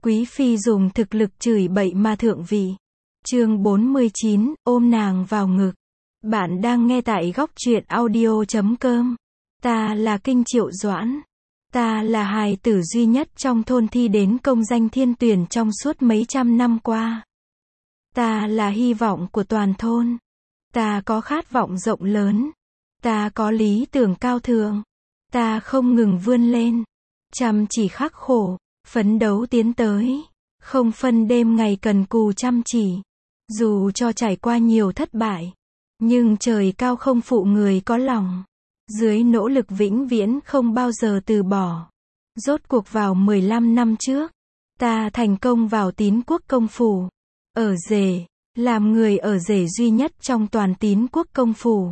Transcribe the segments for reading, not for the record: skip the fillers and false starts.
Quý phi dùng thực lực chửi bậy mà thượng vị. Chương 49, ôm nàng vào ngực. Bạn đang nghe tại góc truyện audio.com. Ta là Kinh Triệu Doãn. Ta là hài tử duy nhất trong thôn thi đến công danh thiên tuyển trong suốt mấy trăm năm qua. Ta là hy vọng của toàn thôn. Ta có khát vọng rộng lớn. Ta có lý tưởng cao thượng. Ta không ngừng vươn lên. Chăm chỉ khắc khổ, phấn đấu tiến tới. Không phân đêm ngày cần cù chăm chỉ. Dù cho trải qua nhiều thất bại. Nhưng trời cao không phụ người có lòng. Dưới nỗ lực vĩnh viễn không bao giờ từ bỏ. Rốt cuộc vào 15 năm trước, ta thành công vào Tín Quốc công phủ. Ở rể, làm người ở rể duy nhất trong toàn Tín Quốc công phủ.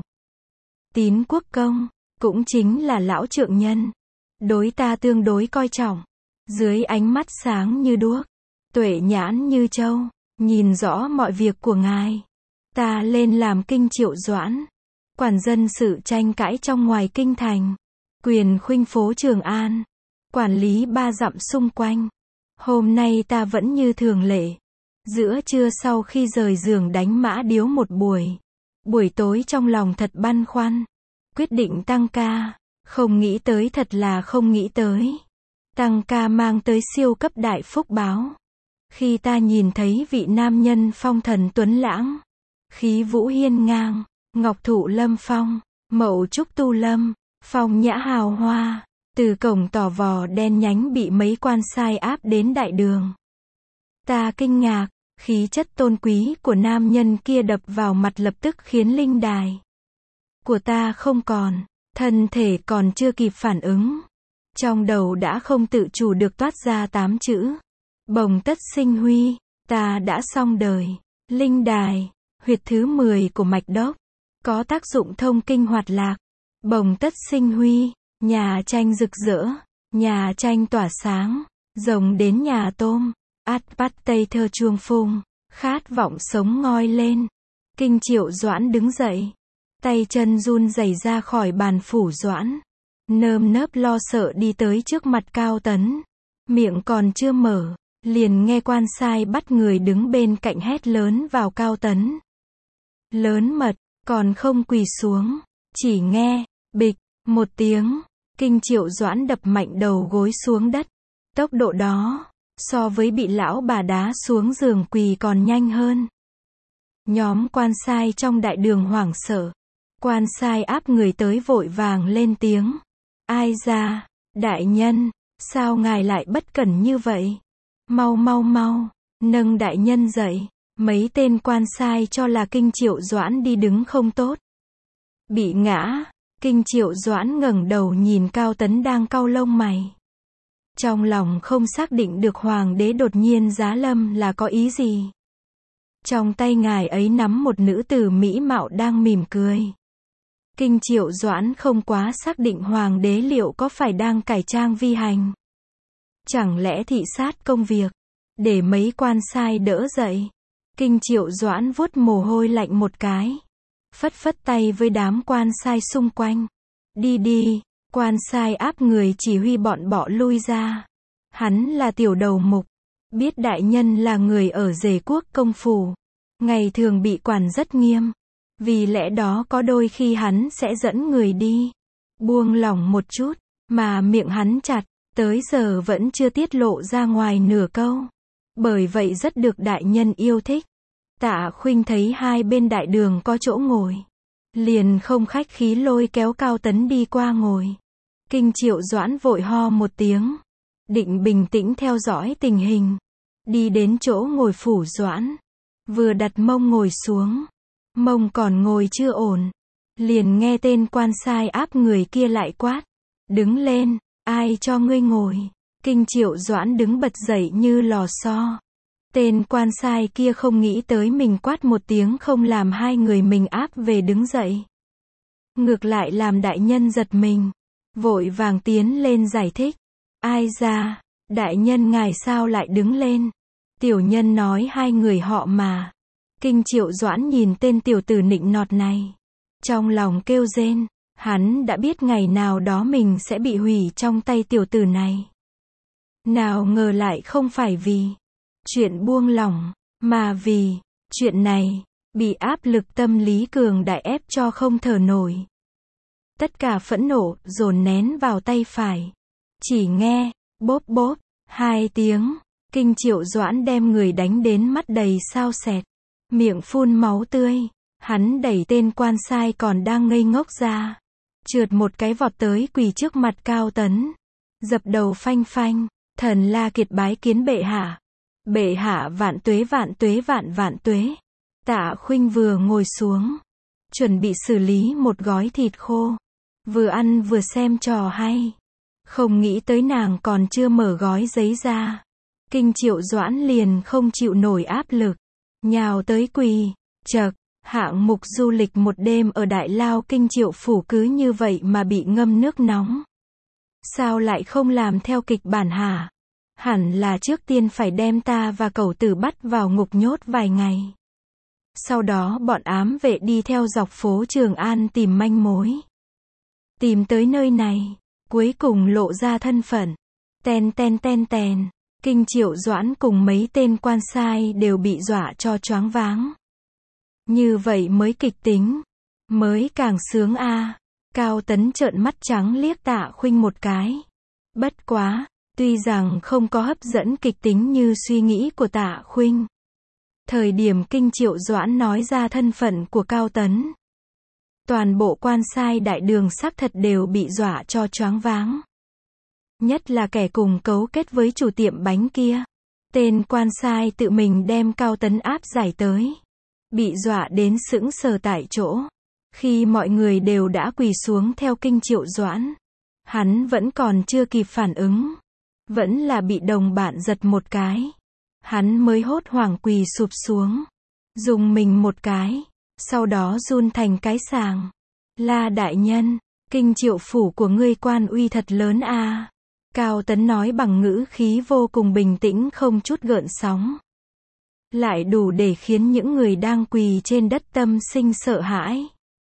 Tín Quốc công, cũng chính là lão trượng nhân. Đối ta tương đối coi trọng. Dưới ánh mắt sáng như đuốc, tuệ nhãn như trâu, nhìn rõ mọi việc của ngài. Ta lên làm Kinh Triệu Doãn. Quản dân sự tranh cãi trong ngoài kinh thành. Quyền khuynh phố Trường An. Quản lý 3 dặm xung quanh. Hôm nay ta vẫn như thường lệ. Giữa trưa sau khi rời giường đánh mã điếu một buổi. Buổi tối trong lòng thật băn khoăn. Quyết định tăng ca. Không nghĩ tới, thật là không nghĩ tới. Tăng ca mang tới siêu cấp đại phúc báo. Khi ta nhìn thấy vị nam nhân phong thần tuấn lãng, khí vũ hiên ngang, ngọc thụ lâm phong, mậu trúc tu lâm, phong nhã hào hoa, từ cổng tỏ vò đen nhánh bị mấy quan sai áp đến đại đường. Ta kinh ngạc, khí chất tôn quý của nam nhân kia đập vào mặt lập tức khiến linh đài của ta không còn, thân thể còn chưa kịp phản ứng. Trong đầu đã không tự chủ được toát ra 8 chữ. Bồng tất sinh huy, ta đã xong đời. Linh đài, huyệt thứ 10 của mạch đốc, có tác dụng thông kinh hoạt lạc. Bồng tất sinh huy, nhà tranh rực rỡ, nhà tranh tỏa sáng, rồng đến nhà tôm, át bắt tây thơ chuông phung, khát vọng sống ngoi lên. Kinh Triệu Doãn đứng dậy, tay chân run rẩy ra khỏi bàn phủ Doãn, nơm nớp lo sợ đi tới trước mặt Cao Tấn, miệng còn chưa mở, liền nghe quan sai bắt người đứng bên cạnh hét lớn vào Cao Tấn. Lớn mật, còn không quỳ xuống, chỉ nghe, bịch, một tiếng, Kinh Triệu Doãn đập mạnh đầu gối xuống đất. Tốc độ đó, so với bị lão bà đá xuống giường quỳ còn nhanh hơn. Nhóm quan sai trong đại đường hoảng sợ. Quan sai áp người tới vội vàng lên tiếng. Ai ra, đại nhân, sao ngài lại bất cẩn như vậy? Mau mau mau, nâng đại nhân dậy. Mấy tên quan sai cho là Kinh Triệu Doãn đi đứng không tốt. Bị ngã, Kinh Triệu Doãn ngẩng đầu nhìn Cao Tấn đang cau lông mày. Trong lòng không xác định được hoàng đế đột nhiên giá lâm là có ý gì. Trong tay ngài ấy nắm một nữ tử mỹ mạo đang mỉm cười. Kinh Triệu Doãn không quá xác định hoàng đế liệu có phải đang cải trang vi hành. Chẳng lẽ thị sát công việc, để mấy quan sai đỡ dậy. Kinh Triệu Doãn vuốt mồ hôi lạnh một cái. Phất phất tay với đám quan sai xung quanh. Đi đi, quan sai áp người chỉ huy bọn bọ lui ra. Hắn là tiểu đầu mục. Biết đại nhân là người ở Dề Quốc công phủ. Ngày thường bị quản rất nghiêm. Vì lẽ đó có đôi khi hắn sẽ dẫn người đi. Buông lỏng một chút, mà miệng hắn chặt, tới giờ vẫn chưa tiết lộ ra ngoài nửa câu. Bởi vậy rất được đại nhân yêu thích. Tạ Khuynh thấy hai bên đại đường có chỗ ngồi, liền không khách khí lôi kéo Cao Tấn đi qua ngồi. Kinh Triệu Doãn vội ho một tiếng, định bình tĩnh theo dõi tình hình. Đi đến chỗ ngồi phủ Doãn, vừa đặt mông ngồi xuống, mông còn ngồi chưa ổn, liền nghe tên quan sai áp người kia lại quát. Đứng lên, ai cho ngươi ngồi? Kinh Triệu Doãn đứng bật dậy như lò xo. Tên quan sai kia không nghĩ tới mình quát một tiếng không làm hai người mình áp về đứng dậy. Ngược lại làm đại nhân giật mình. Vội vàng tiến lên giải thích. Ai ra, đại nhân ngài sao lại đứng lên? Tiểu nhân nói hai người họ mà. Kinh Triệu Doãn nhìn tên tiểu tử nịnh nọt này. Trong lòng kêu rên. Hắn đã biết ngày nào đó mình sẽ bị hủy trong tay tiểu tử này. Nào ngờ lại không phải vì chuyện buông lỏng, mà vì chuyện này bị áp lực tâm lý cường đại ép cho không thở nổi. Tất cả phẫn nộ dồn nén vào tay phải. Chỉ nghe bốp bốp 2 tiếng, Kinh Triệu Doãn đem người đánh đến mắt đầy sao sẹt, miệng phun máu tươi. Hắn đẩy tên quan sai còn đang ngây ngốc ra, trượt một cái vọt tới quỳ trước mặt Cao Tấn, dập đầu phanh phanh, thần La Kiệt bái kiến bệ hạ. Bệ hạ vạn tuế vạn tuế vạn vạn tuế. Tạ Khuynh vừa ngồi xuống, chuẩn bị xử lý một gói thịt khô, vừa ăn vừa xem trò hay. Không nghĩ tới nàng còn chưa mở gói giấy ra, Kinh Triệu Doãn liền không chịu nổi áp lực, nhào tới quỳ. Chậc, hạng mục du lịch một đêm ở Đại Lao Kinh Triệu phủ cứ như vậy mà bị ngâm nước nóng. Sao lại không làm theo kịch bản hả? Hẳn là trước tiên phải đem ta và cẩu tử bắt vào ngục nhốt vài ngày. Sau đó bọn ám vệ đi theo dọc phố Trường An tìm manh mối. Tìm tới nơi này, cuối cùng lộ ra thân phận. Ten, Kinh Triệu Doãn cùng mấy tên quan sai đều bị dọa cho choáng váng. Như vậy mới kịch tính, mới càng sướng a. Cao Tấn trợn mắt trắng liếc Tạ Khuynh một cái. Bất quá, tuy rằng không có hấp dẫn kịch tính như suy nghĩ của Tạ Khuynh. Thời điểm Kinh Triệu Doãn nói ra thân phận của Cao Tấn, toàn bộ quan sai đại đường xác thật đều bị dọa cho choáng váng. Nhất là kẻ cùng cấu kết với chủ tiệm bánh kia. Tên quan sai tự mình đem Cao Tấn áp giải tới, bị dọa đến sững sờ tại chỗ. Khi mọi người đều đã quỳ xuống theo Kinh Triệu Doãn, hắn vẫn còn chưa kịp phản ứng, vẫn là bị đồng bạn giật một cái, hắn mới hốt hoảng quỳ sụp xuống, dùng mình một cái, sau đó run thành cái sàng. La đại nhân, Kinh Triệu phủ của ngươi quan uy thật lớn a. Cao Tấn nói bằng ngữ khí vô cùng bình tĩnh không chút gợn sóng, lại đủ để khiến những người đang quỳ trên đất tâm sinh sợ hãi.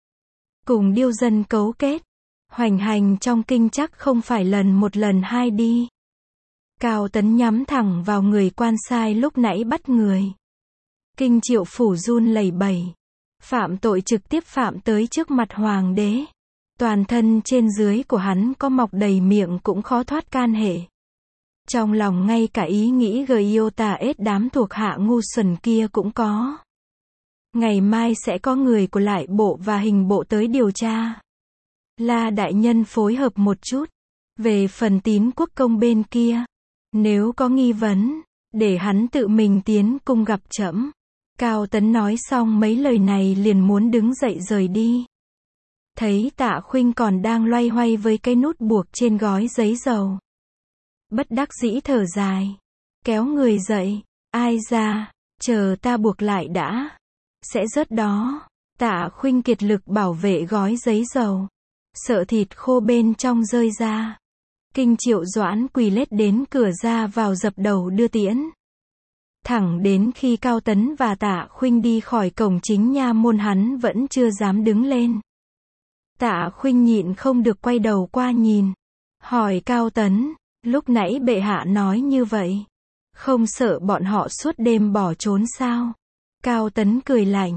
Cùng điêu dân cấu kết, hoành hành trong kinh chắc không phải lần một lần hai đi. Cao Tấn nhắm thẳng vào người quan sai lúc nãy bắt người. Kinh Triệu phủ run lẩy bẩy, phạm tội trực tiếp phạm tới trước mặt hoàng đế. Toàn thân trên dưới của hắn có mọc đầy miệng cũng khó thoát can hệ. Trong lòng ngay cả ý nghĩ gợi yêu tà ết đám thuộc hạ ngu xuẩn kia cũng có. Ngày mai sẽ có người của lại bộ và hình bộ tới điều tra. La đại nhân phối hợp một chút. Về phần Tín Quốc công bên kia, nếu có nghi vấn, để hắn tự mình tiến cung gặp trẫm. Cao Tấn nói xong mấy lời này liền muốn đứng dậy rời đi. Thấy Tạ Khuynh còn đang loay hoay với cái nút buộc trên gói giấy dầu, bất đắc dĩ thở dài, kéo người dậy. Ai ra, chờ ta buộc lại đã, sẽ rớt đó. Tạ Khuynh kiệt lực bảo vệ gói giấy dầu, sợ thịt khô bên trong rơi ra. Kinh Triệu Doãn quỳ lết đến cửa ra vào dập đầu đưa tiễn. Thẳng đến khi Cao Tấn và Tạ Khuynh đi khỏi cổng chính nha môn hắn vẫn chưa dám đứng lên. Tạ Khuynh nhịn không được quay đầu qua nhìn, hỏi Cao Tấn, lúc nãy bệ hạ nói như vậy, không sợ bọn họ suốt đêm bỏ trốn sao? Cao Tấn cười lạnh,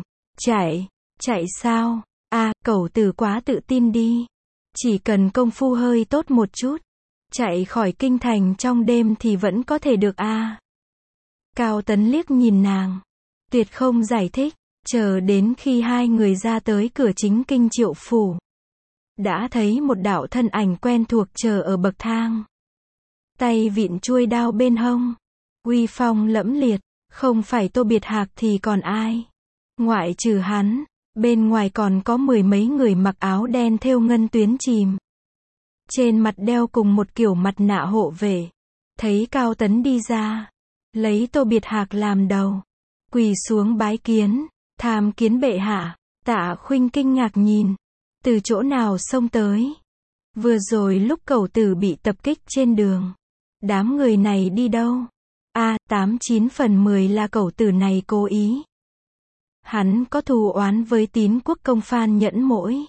chạy sao? Cẩu tử quá tự tin đi. Chỉ cần công phu hơi tốt một chút, chạy khỏi kinh thành trong đêm thì vẫn có thể được a. Cao Tấn liếc nhìn nàng, tuyệt không giải thích, chờ đến khi hai người ra tới cửa chính Kinh Triệu phủ, đã thấy một đạo thân ảnh quen thuộc chờ ở bậc thang. Tay vịn chuôi đao bên hông, uy phong lẫm liệt, không phải Tô Biệt Hạc thì còn ai. Ngoại trừ hắn, bên ngoài còn có mười mấy người mặc áo đen thêu ngân tuyến chìm. Trên mặt đeo cùng một kiểu mặt nạ hộ vệ. Thấy Cao Tấn đi ra, lấy Tô Biệt Hạc làm đầu, quỳ xuống bái kiến, tham kiến bệ hạ. Tạ Khuynh kinh ngạc nhìn, từ chỗ nào xông tới? Vừa rồi lúc cẩu tử bị tập kích trên đường, đám người này đi đâu? 89 phần 10 là cẩu tử này cố ý. Hắn có thù oán với Tín Quốc công Phan Nhẫn Mỗi.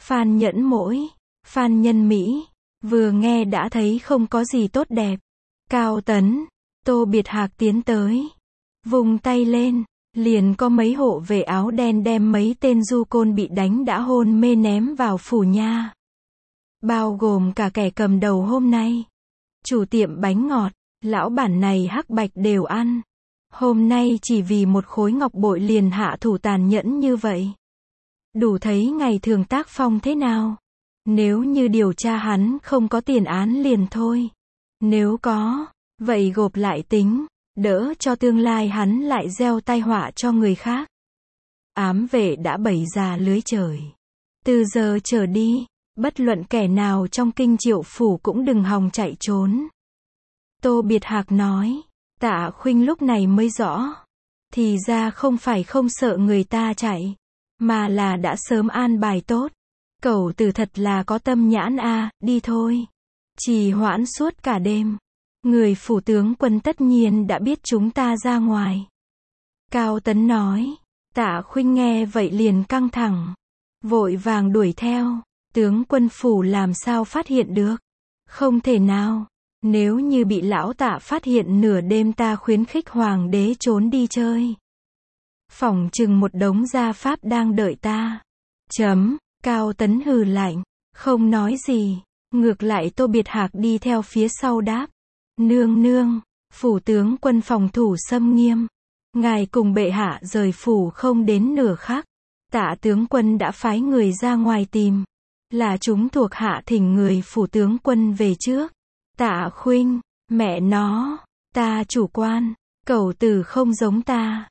Phan Nhân Mỹ, vừa nghe đã thấy không có gì tốt đẹp. Cao Tấn, Tô Biệt Hạc tiến tới. Vùng tay lên, liền có mấy hộ vệ áo đen đem mấy tên du côn bị đánh đã hôn mê ném vào phủ nha. Bao gồm cả kẻ cầm đầu hôm nay. Chủ tiệm bánh ngọt, lão bản này hắc bạch đều ăn. Hôm nay chỉ vì một khối ngọc bội liền hạ thủ tàn nhẫn như vậy. Đủ thấy ngày thường tác phong thế nào. Nếu như điều tra hắn không có tiền án liền thôi. Nếu có, vậy gộp lại tính, đỡ cho tương lai hắn lại gieo tai họa cho người khác. Ám vệ đã bày ra lưới trời. Từ giờ trở đi, bất luận kẻ nào trong Kinh Triệu phủ cũng đừng hòng chạy trốn. Tô Biệt Hạc nói. Tạ Khuynh lúc này mới rõ. Thì ra không phải không sợ người ta chạy, mà là đã sớm an bài tốt. Cẩu tử thật là có tâm nhãn a, đi thôi. Trì hoãn suốt cả đêm. Người phủ tướng quân tất nhiên đã biết chúng ta ra ngoài. Cao Tấn nói. Tạ Khuynh nghe vậy liền căng thẳng. Vội vàng đuổi theo. Tướng quân phủ làm sao phát hiện được? Không thể nào. Nếu như bị lão Tạ phát hiện nửa đêm ta khuyến khích hoàng đế trốn đi chơi. Phỏng chừng một đống gia pháp đang đợi ta. Cao Tấn hừ lạnh. Không nói gì. Ngược lại Tô Biệt Hạc đi theo phía sau đáp. Nương nương, phủ tướng quân phòng thủ xâm nghiêm. Ngài cùng bệ hạ rời phủ không đến nửa khắc. Tạ tướng quân đã phái người ra ngoài tìm. Là chúng thuộc hạ thỉnh người phủ tướng quân về trước. Tạ Khuynh, mẹ nó, ta chủ quan, cẩu tử không giống ta.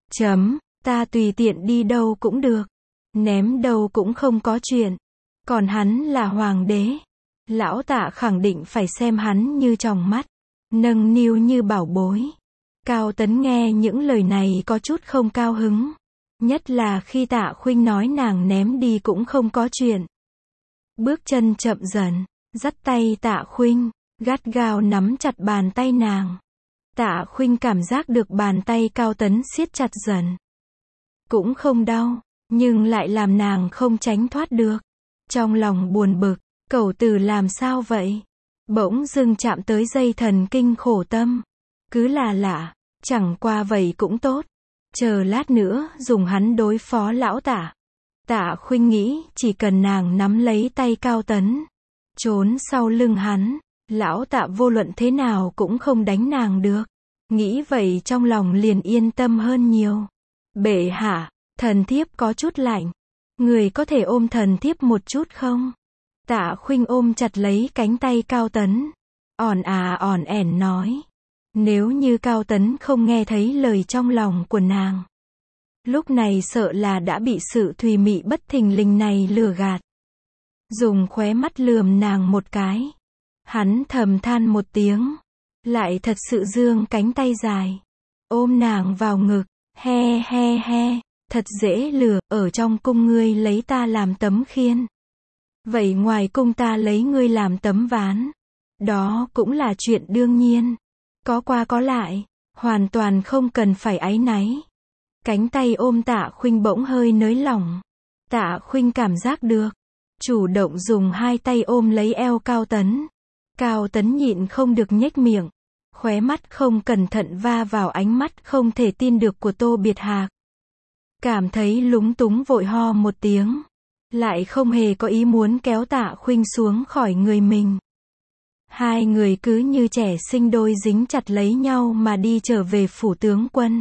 Ta tùy tiện đi đâu cũng được. Ném đâu cũng không có chuyện. Còn hắn là hoàng đế. Lão Tạ khẳng định phải xem hắn như tròng mắt. Nâng niu như bảo bối. Cao Tấn nghe những lời này có chút không cao hứng. Nhất là khi Tạ Khuynh nói nàng ném đi cũng không có chuyện. Bước chân chậm dần, dắt tay Tạ Khuynh, gắt gao nắm chặt bàn tay nàng. Tạ Khuynh cảm giác được bàn tay Cao Tấn siết chặt dần. Cũng không đau, nhưng lại làm nàng không tránh thoát được. Trong lòng buồn bực, cẩu tử làm sao vậy? Bỗng dưng chạm tới dây thần kinh khổ tâm. Cứ là lạ, chẳng qua vậy cũng tốt. Chờ lát nữa dùng hắn đối phó lão Tạ. Tạ Khuynh nghĩ chỉ cần nàng nắm lấy tay Cao Tấn, trốn sau lưng hắn, lão Tạ vô luận thế nào cũng không đánh nàng được. Nghĩ vậy trong lòng liền yên tâm hơn nhiều. Bệ hạ, thần thiếp có chút lạnh. Người có thể ôm thần thiếp một chút không? Tạ Khuynh ôm chặt lấy cánh tay Cao Tấn. Ỏn ẻn nói. Nếu như Cao Tấn không nghe thấy lời trong lòng của nàng, lúc này sợ là đã bị sự thùy mị bất thình lình này lừa gạt. Dùng khóe mắt lườm nàng một cái. Hắn thầm than một tiếng. Lại thật sự giương cánh tay dài. Ôm nàng vào ngực. He, thật dễ lừa, ở trong cung ngươi lấy ta làm tấm khiên. Vậy ngoài cung ta lấy ngươi làm tấm ván. Đó cũng là chuyện đương nhiên. Có qua có lại, hoàn toàn không cần phải áy náy. Cánh tay ôm Tạ Khuynh bỗng hơi nới lỏng. Tạ Khuynh cảm giác được. Chủ động dùng hai tay ôm lấy eo Cao Tấn. Cao Tấn nhịn không được nhếch miệng. Khóe mắt không cẩn thận va vào ánh mắt không thể tin được của Tô Biệt Hạc. Cảm thấy lúng túng vội ho một tiếng. Lại không hề có ý muốn kéo Tạ Khuynh xuống khỏi người mình. Hai người cứ như trẻ sinh đôi dính chặt lấy nhau mà đi trở về phủ tướng quân.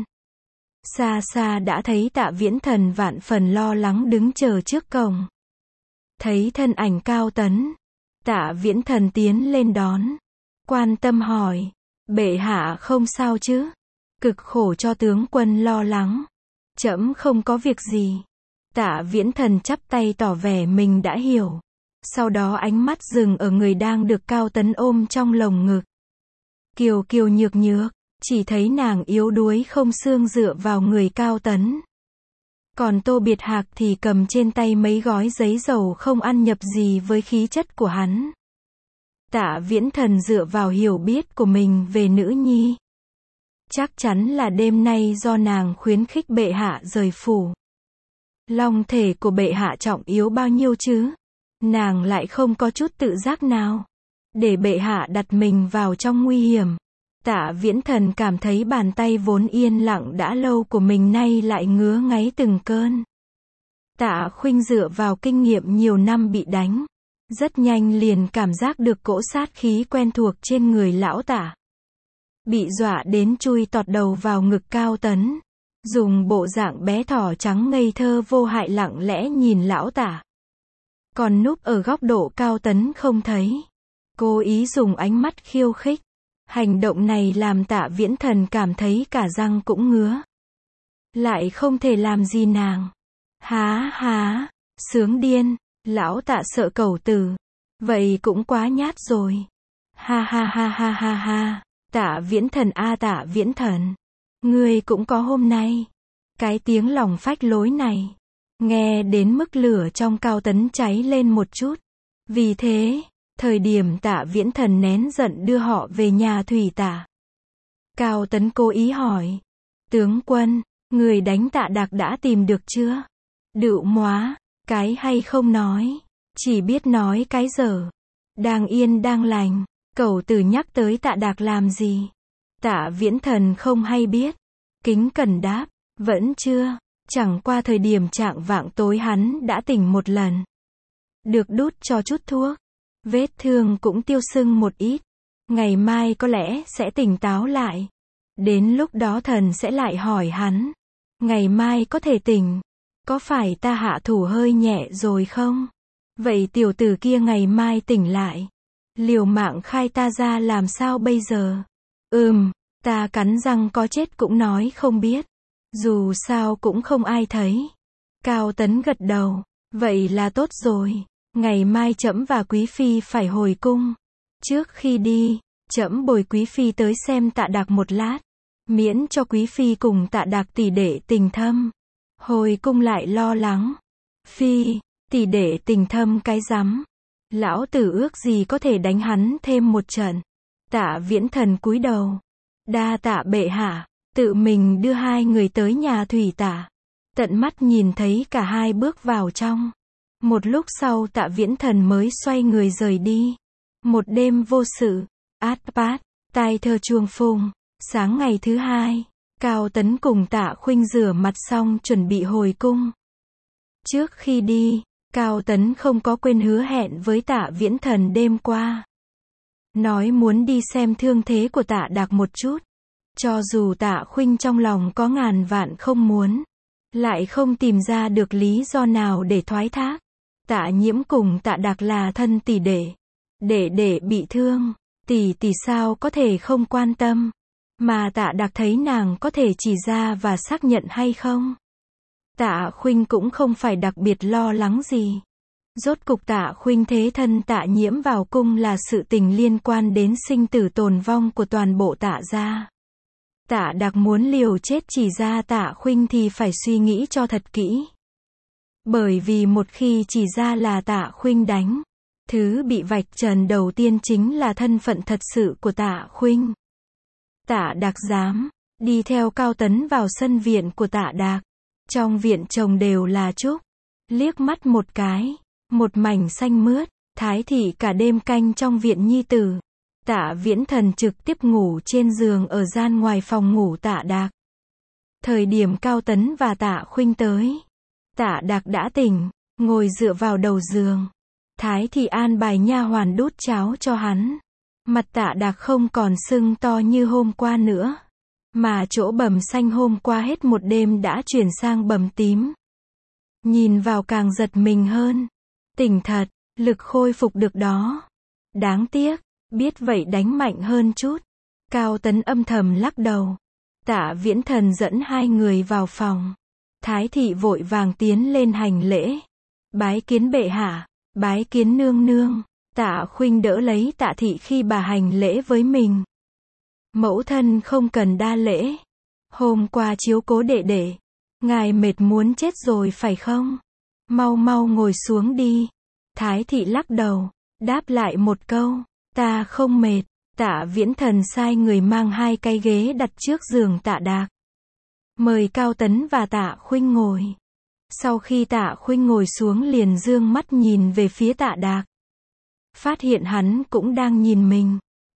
Xa xa đã thấy Tạ Viễn Thần vạn phần lo lắng đứng chờ trước cổng. Thấy thân ảnh Cao Tấn, Tạ Viễn Thần tiến lên đón. Quan tâm hỏi, bệ hạ không sao chứ? Cực khổ cho tướng quân lo lắng. Trẫm không có việc gì. Tạ Viễn Thần chắp tay tỏ vẻ mình đã hiểu. Sau đó ánh mắt dừng ở người đang được Cao Tấn ôm trong lồng ngực. Kiều kiều nhược nhược, chỉ thấy nàng yếu đuối không xương dựa vào người Cao Tấn. Còn Tô Biệt Hạc thì cầm trên tay mấy gói giấy dầu không ăn nhập gì với khí chất của hắn. Tạ Viễn Thần dựa vào hiểu biết của mình về nữ nhi. Chắc chắn là đêm nay do nàng khuyến khích bệ hạ rời phủ. Long thể của bệ hạ trọng yếu bao nhiêu chứ? Nàng lại không có chút tự giác nào. Để bệ hạ đặt mình vào trong nguy hiểm. Tạ Viễn Thần cảm thấy bàn tay vốn yên lặng đã lâu của mình nay lại ngứa ngáy từng cơn. Tạ Khuynh dựa vào kinh nghiệm nhiều năm bị đánh, rất nhanh liền cảm giác được cỗ sát khí quen thuộc trên người lão Tạ. Bị dọa đến chui tọt đầu vào ngực Cao Tấn, dùng bộ dạng bé thỏ trắng ngây thơ vô hại lặng lẽ nhìn lão Tạ. Còn núp ở góc độ Cao Tấn không thấy, cố ý dùng ánh mắt khiêu khích. Hành động này làm Tạ Viễn Thần cảm thấy cả răng cũng ngứa. Lại không thể làm gì nàng. Há há, sướng điên, lão Tạ sợ cẩu tử. Vậy cũng quá nhát rồi. Ha ha ha ha ha ha, Tạ Viễn Thần a Tạ Viễn Thần. Ngươi cũng có hôm nay. Cái tiếng lòng phách lối này, nghe đến mức lửa trong Cao Tấn cháy lên một chút. Vì thế, thời điểm Tạ Viễn Thần nén giận đưa họ về nhà Thủy Tạ, Cao Tấn cố ý hỏi. Tướng quân, người đánh Tạ Đạc đã tìm được chưa? Đựu móa, cái hay không nói, chỉ biết nói cái dở. Đang yên đang lành, cẩu tử nhắc tới Tạ Đạc làm gì? Tạ Viễn Thần không hay biết. Kính cẩn đáp, vẫn chưa, chẳng qua thời điểm chạng vạng tối hắn đã tỉnh một lần. Được đút cho chút thuốc, vết thương cũng tiêu sưng một ít. Ngày mai có lẽ sẽ tỉnh táo lại. Đến lúc đó thần sẽ lại hỏi hắn. Ngày mai có thể tỉnh. Có phải ta hạ thủ hơi nhẹ rồi không? Vậy tiểu tử kia ngày mai tỉnh lại, liều mạng khai ta ra làm sao bây giờ? Ta cắn răng có chết cũng nói không biết. Dù sao cũng không ai thấy. Cao Tấn gật đầu. Vậy là tốt rồi. Ngày mai trẫm và Quý Phi phải hồi cung. Trước khi đi, trẫm bồi Quý Phi tới xem Tạ Đạc một lát. Miễn cho Quý Phi cùng Tạ Đạc tỷ đệ tình thâm. Hồi cung lại lo lắng. Phi, tỷ đệ tình thâm cái rắm. Lão tử ước gì có thể đánh hắn thêm một trận. Tạ Viễn Thần cúi đầu. Đa tạ bệ hạ. Tự mình đưa hai người tới nhà Thủy Tạ. Tận mắt nhìn thấy cả hai bước vào trong. Một lúc sau Tạ Viễn Thần mới xoay người rời đi. Một đêm vô sự. Át bát, tai thơ chuông phùng. Sáng ngày thứ hai, Cao Tấn cùng Tạ Khuynh rửa mặt xong chuẩn bị hồi cung. Trước khi đi, Cao Tấn không có quên hứa hẹn với Tạ Viễn Thần đêm qua. Nói muốn đi xem thương thế của Tạ Đạc một chút. Cho dù Tạ Khuynh trong lòng có ngàn vạn không muốn, lại không tìm ra được lý do nào để thoái thác. Tạ Nhiễm cùng Tạ Đạc là thân tỷ đệ. Đệ bị thương, tỷ sao có thể không quan tâm. Mà Tạ Đạc thấy nàng có thể chỉ ra và xác nhận hay không. Tạ Khuynh cũng không phải đặc biệt lo lắng gì. Rốt cục Tạ Khuynh thế thân Tạ Nhiễm vào cung là sự tình liên quan đến sinh tử tồn vong của toàn bộ Tạ gia. Tạ Đạc muốn liều chết chỉ ra Tạ Khuynh thì phải suy nghĩ cho thật kỹ. Bởi vì một khi chỉ ra là Tạ Khuynh đánh, thứ bị vạch trần đầu tiên chính là thân phận thật sự của Tạ Khuynh. Tạ Đạc dám đi theo Cao Tấn vào sân viện của Tạ Đạc. Trong viện trồng đều là trúc. Liếc mắt một cái, một mảnh xanh mướt. Thái thị cả đêm canh trong viện nhi tử. Tạ Viễn Thần trực tiếp ngủ trên giường ở gian ngoài phòng ngủ Tạ Đạc. Thời điểm Cao Tấn và Tạ Khuynh tới, Tạ Đạc đã tỉnh, ngồi dựa vào đầu giường. Thái thị an bài nha hoàn đút cháo cho hắn. Mặt Tạ Đạc không còn sưng to như hôm qua nữa, mà chỗ bầm xanh hôm qua hết một đêm đã chuyển sang bầm tím. Nhìn vào càng giật mình hơn. Tỉnh thật, lực khôi phục được đó. Đáng tiếc, biết vậy đánh mạnh hơn chút. Cao Tấn âm thầm lắc đầu. Tạ Viễn Thần dẫn hai người vào phòng. Thái thị vội vàng tiến lên hành lễ. Bái kiến bệ hạ, bái kiến nương nương. Tạ Khuynh đỡ lấy Tạ thị khi bà hành lễ với mình. Mẫu thân không cần đa lễ. Hôm qua chiếu cố đệ, ngài mệt muốn chết rồi phải không? Mau mau ngồi xuống đi. Thái thị lắc đầu, đáp lại một câu, ta không mệt. Tạ Viễn Thần sai người mang hai cái ghế đặt trước giường Tạ Đạc. Mời Cao Tấn và Tạ Khuynh ngồi. Sau khi Tạ Khuynh ngồi xuống liền dương mắt nhìn về phía Tạ Đạc. Phát hiện hắn cũng đang nhìn mình.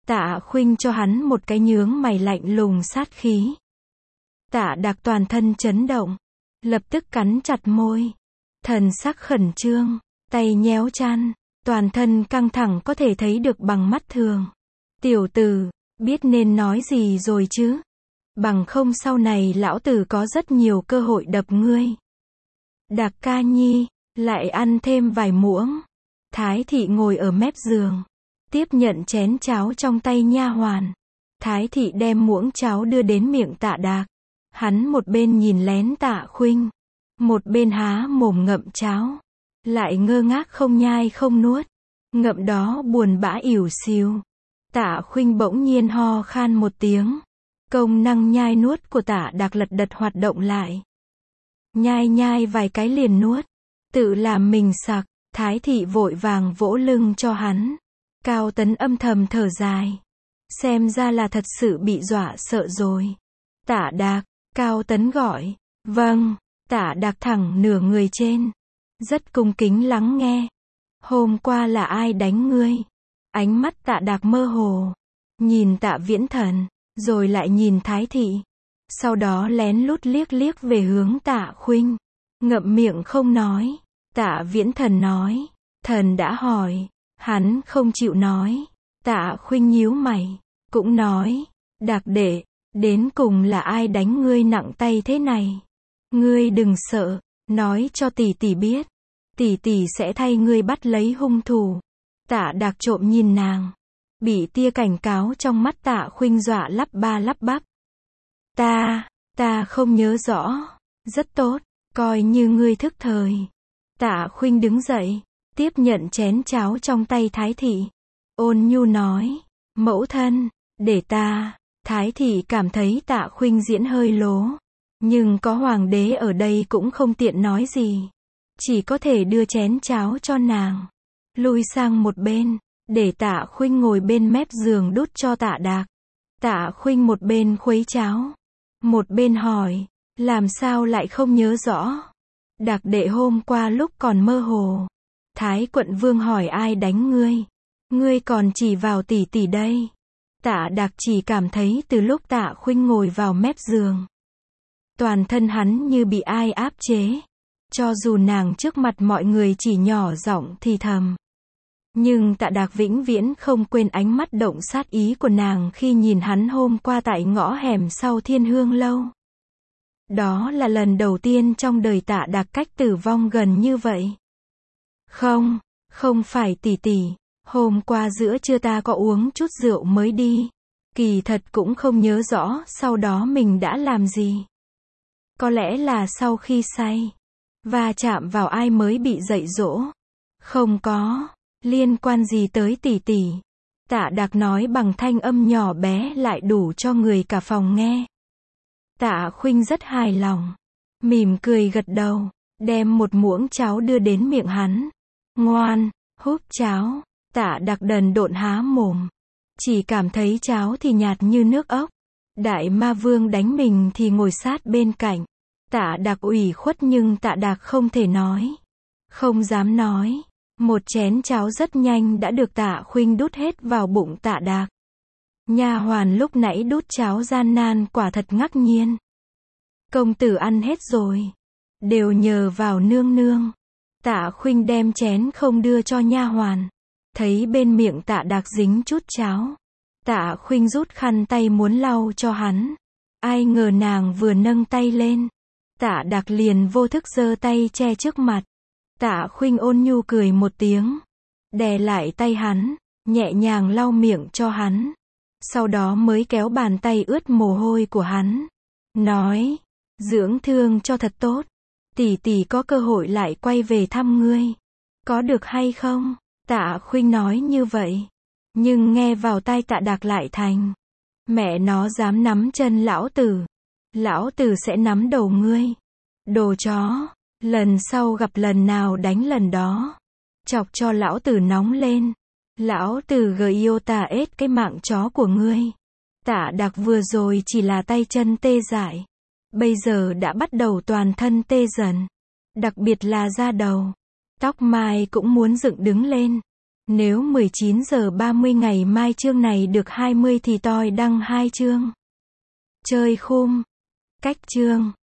Tạ Khuynh cho hắn một cái nhướng mày lạnh lùng sát khí. Tạ Đạc toàn thân chấn động, lập tức cắn chặt môi, thần sắc khẩn trương, tay nhéo chăn, toàn thân căng thẳng có thể thấy được bằng mắt thường. Tiểu tử, biết nên nói gì rồi chứ? Bằng không sau này lão tử có rất nhiều cơ hội đập ngươi. Đạc ca nhi, lại ăn thêm vài muỗng. Thái thị ngồi ở mép giường, tiếp nhận chén cháo trong tay nha hoàn. Thái thị đem muỗng cháo đưa đến miệng Tạ Đạc. Hắn một bên nhìn lén Tạ Khuynh, một bên há mồm ngậm cháo, lại ngơ ngác không nhai không nuốt, ngậm đó buồn bã ỉu xìu. Tạ Khuynh bỗng nhiên ho khan một tiếng, công năng nhai nuốt của Tạ Đạc lật đật hoạt động lại. Nhai vài cái liền nuốt, tự làm mình sặc. Thái thị vội vàng vỗ lưng cho hắn. Cao Tấn âm thầm thở dài, xem ra là thật sự bị dọa sợ rồi. Tạ Đạc, Cao Tấn gọi. Vâng. Tạ Đạc thẳng nửa người trên, rất cung kính lắng nghe. Hôm qua là ai đánh ngươi? Ánh mắt Tạ Đạc mơ hồ, nhìn Tạ Viễn Thần, rồi lại nhìn Thái thị. Sau đó lén lút liếc về hướng Tạ Khuynh, ngậm miệng không nói. Tạ Viễn Thần nói, thần đã hỏi, hắn không chịu nói. Tạ Khuynh nhíu mày, cũng nói, Đạc đệ, đến cùng là ai đánh ngươi nặng tay thế này? Ngươi đừng sợ, nói cho tỷ tỷ biết, tỷ tỷ sẽ thay ngươi bắt lấy hung thủ. Tạ Đạc trộm nhìn nàng, bị tia cảnh cáo trong mắt Tạ Khuynh dọa lắp ba lắp bắp. Ta không nhớ rõ. Rất tốt, coi như ngươi thức thời. Tạ Khuynh đứng dậy, tiếp nhận chén cháo trong tay Thái thị, ôn nhu nói, mẫu thân, để ta. Thái thị cảm thấy Tạ Khuynh diễn hơi lố, nhưng có hoàng đế ở đây cũng không tiện nói gì, chỉ có thể đưa chén cháo cho nàng, lui sang một bên, để Tạ Khuynh ngồi bên mép giường đút cho Tạ Đạc. Tạ Khuynh một bên khuấy cháo, một bên hỏi, làm sao lại không nhớ rõ? Đạc đệ hôm qua lúc còn mơ hồ, Thái quận vương hỏi ai đánh ngươi, ngươi còn chỉ vào tỷ tỷ đây. Tạ Đạc chỉ cảm thấy từ lúc Tạ Khuynh ngồi vào mép giường, toàn thân hắn như bị ai áp chế. Cho dù nàng trước mặt mọi người chỉ nhỏ giọng thì thầm, nhưng Tạ Đạc vĩnh viễn không quên ánh mắt động sát ý của nàng khi nhìn hắn hôm qua tại ngõ hẻm sau Thiên Hương lâu. Đó là lần đầu tiên trong đời Tạ Đạc cách tử vong gần như vậy. Không phải tỷ tỷ, hôm qua giữa trưa ta có uống chút rượu mới đi. Kỳ thật cũng không nhớ rõ sau đó mình đã làm gì. Có lẽ là sau khi say, va chạm vào ai mới bị dạy dỗ. Không có liên quan gì tới tỷ tỷ. Tạ Đạc nói bằng thanh âm nhỏ bé lại đủ cho người cả phòng nghe. Tạ Khuynh rất hài lòng, mỉm cười gật đầu, đem một muỗng cháo đưa đến miệng hắn. Ngoan, húp cháo. Tạ Đạc đần độn há mồm, chỉ cảm thấy cháo thì nhạt như nước ốc. Đại ma vương đánh mình thì ngồi sát bên cạnh. Tạ Đạc ủy khuất nhưng Tạ Đạc không thể nói, không dám nói. Một chén cháo rất nhanh đã được Tạ Khuynh đút hết vào bụng Tạ Đạc. Nha hoàn lúc nãy đút cháo gian nan quả thật ngạc nhiên. Công tử ăn hết rồi, đều nhờ vào nương nương. Tạ Khuynh đem chén không đưa cho nha hoàn, thấy bên miệng Tạ Đạc dính chút cháo. Tạ Khuynh rút khăn tay muốn lau cho hắn, ai ngờ nàng vừa nâng tay lên, Tạ Đạc liền vô thức giơ tay che trước mặt. Tạ Khuynh ôn nhu cười một tiếng, đè lại tay hắn, nhẹ nhàng lau miệng cho hắn, sau đó mới kéo bàn tay ướt mồ hôi của hắn, nói, dưỡng thương cho thật tốt, tỷ tỷ có cơ hội lại quay về thăm ngươi, có được hay không? Tạ Khuynh nói như vậy, nhưng nghe vào tai Tạ Đạc lại thành, mẹ nó dám nắm chân lão tử sẽ nắm đầu ngươi, đồ chó, lần sau gặp lần nào đánh lần đó, chọc cho lão tử nóng lên, lão tử Giota ết cái mạng chó của ngươi. Tạ Đạc vừa rồi chỉ là tay chân tê dại, bây giờ đã bắt đầu toàn thân tê dần, đặc biệt là da đầu, tóc mai cũng muốn dựng đứng lên. Nếu 19 giờ 30 ngày mai chương này được 20 thì tôi đăng 2 chương. Chơi khum. Cách chương.